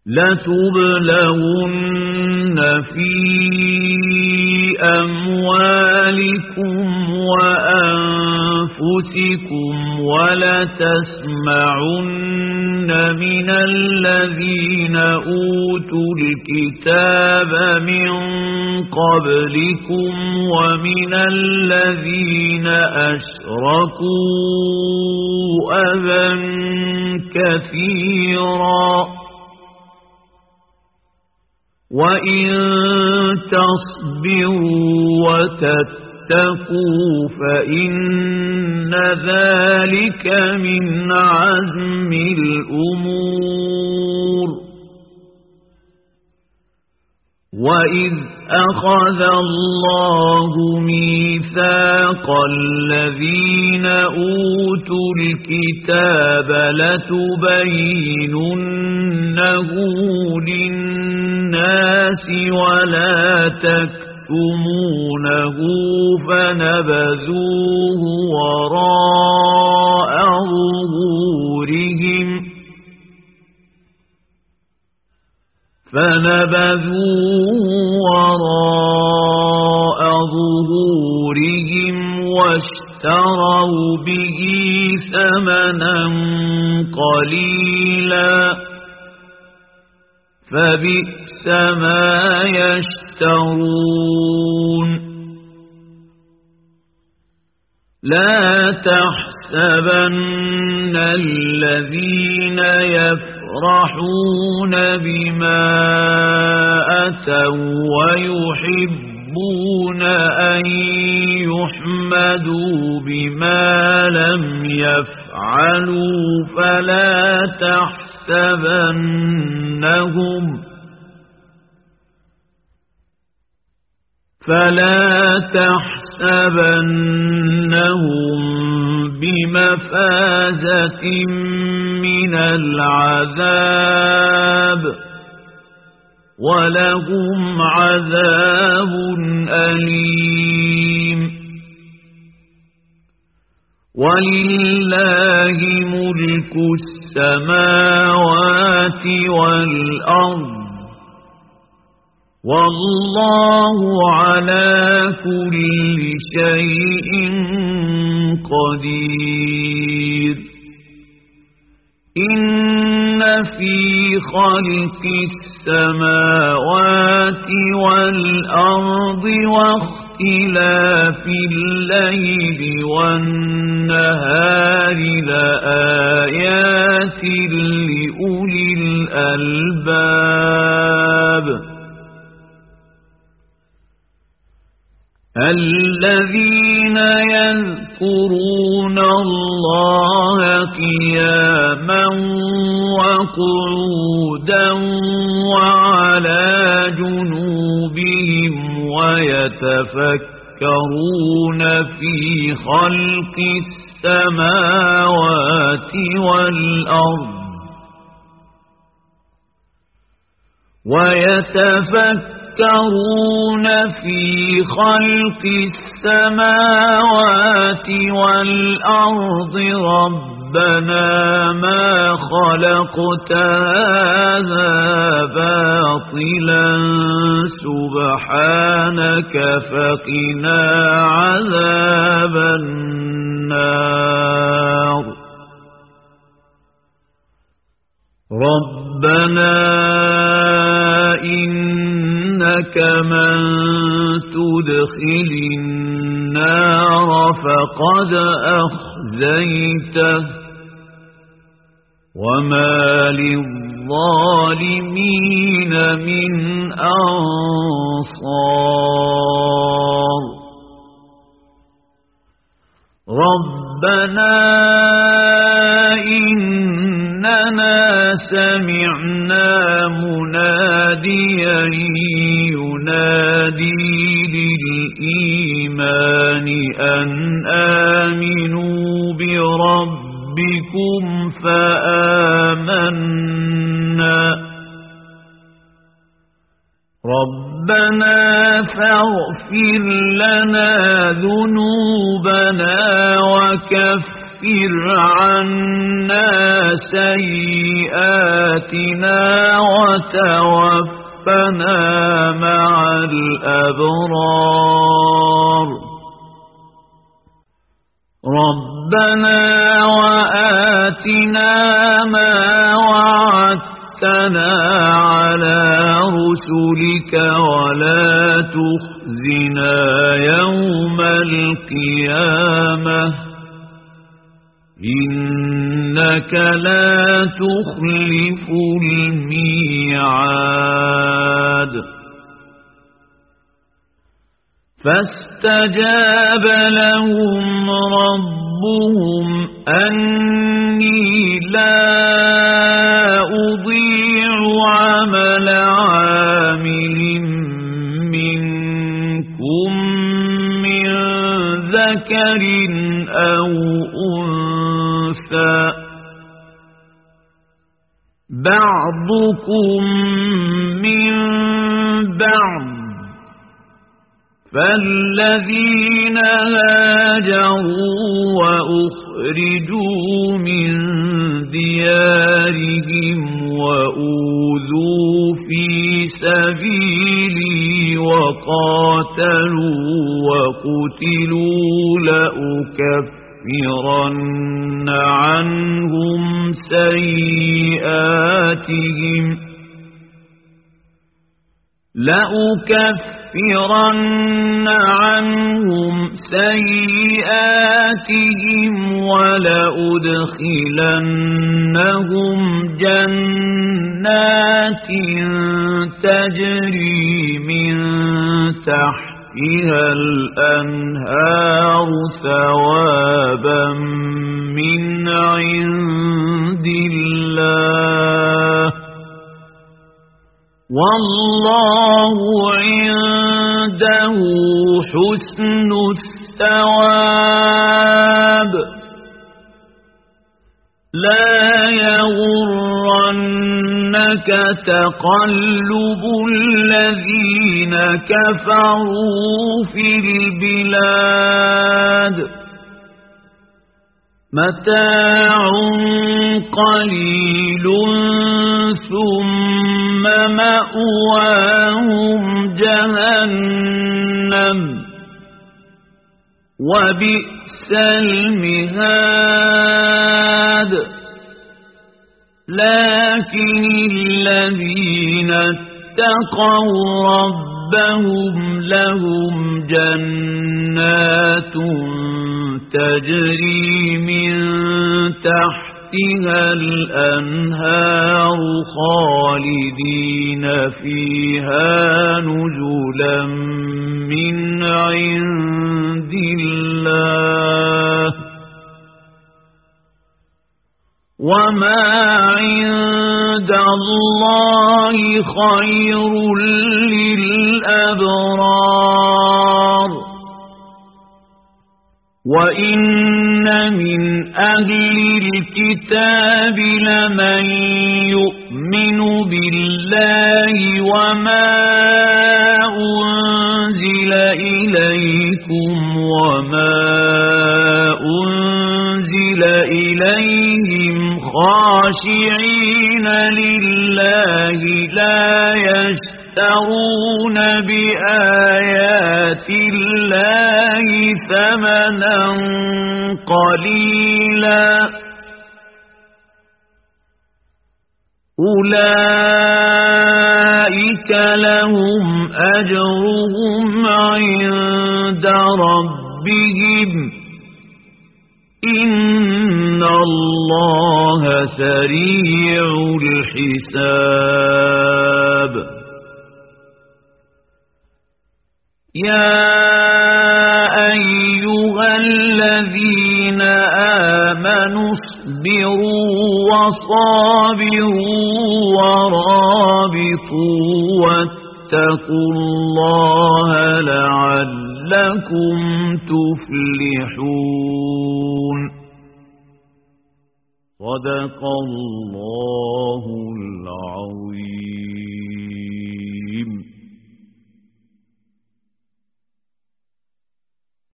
لتبلغن في أموالكم وأنفسكم ولتسمعن من الذين أوتوا الكتاب من قبلكم ومن الذين أشركوا أذى كثيرا وإن تصبروا وتتقوا فإن ذلك من عزم الأمور وإذ أخذ الله ميثاق الذين أوتوا الكتاب لتبيننه للناس ولا تكتمونه فنبذوه وراء ظهورهم واشتروا به ثمنا قليلا فبئس ما يشترون لا تحسبن الذين يفرحون بما أتوا ويحبون أن يحمدوا بما لم يفعلوا فلا تحسبنهم بمفازة من العذاب ولهم عذاب أليم ولله ملك السماوات والأرض والله على كل شيء قدير إن في خلق السماوات والأرض واختلاف الليل والنهار لآيات لأولي الألباب الذين يذكرون الله قياما وقعودا وعلى جنوبهم ويتفكرون في خلق السماوات والأرض ربنا ما خلقت هذا باطلا سبحانك فقنا عذاب النار ربنا إنك من تدخل النار فقد أخزيته وما للظالمين من أنصار ربنا إننا سمعنا مناديا ينادي للإيمان أن آمنوا بربكم فآمنا ربنا فاغفر لنا ذنوبنا وكفر عنا سيئاتنا وتوفنا مع الأبرار ربنا وآتنا ما وعدتنا على رسلك ولا تخزنا يوم القيامة إنك لا تخلف الميعاد فاستجاب لهم ربهم أني لا أضيع عمل عامل منكم من ذكر أو أنثى بعضكم من بعض فالذين هاجروا وأخرجوا من ديارهم وأوذوا في سبيلي وقاتلوا وقتلوا لأكفرن عنهم سيئاتهم ولأدخلنهم جنات تجري من تحتها الأنهار ثوابا من عند الله والله عنده حسن الثواب لا يغرنك تقلب الذين كفروا في البلاد متاع قليل ثم مأواهم جهنم وبئس المهاد لكن الذين اتقوا ربهم لهم جنات تجري من تحتها الأنهار خالدين فيها نزلا من عند الله وما عند الله خير للأبرار وإن من أهل الكتاب لمن يؤمن بالله وما أنزل إليكم وما أنزل إليهم خاشعين لله لا يشترون بآيات الله ثمنا قليلا أولئك لهم أجرهم عند ربهم إن الله سريع الحساب يا أيها الذين آمنوا اصبروا وصابروا ورابطوا واتقوا الله لعلكم تفلحون صدق الله العظيم.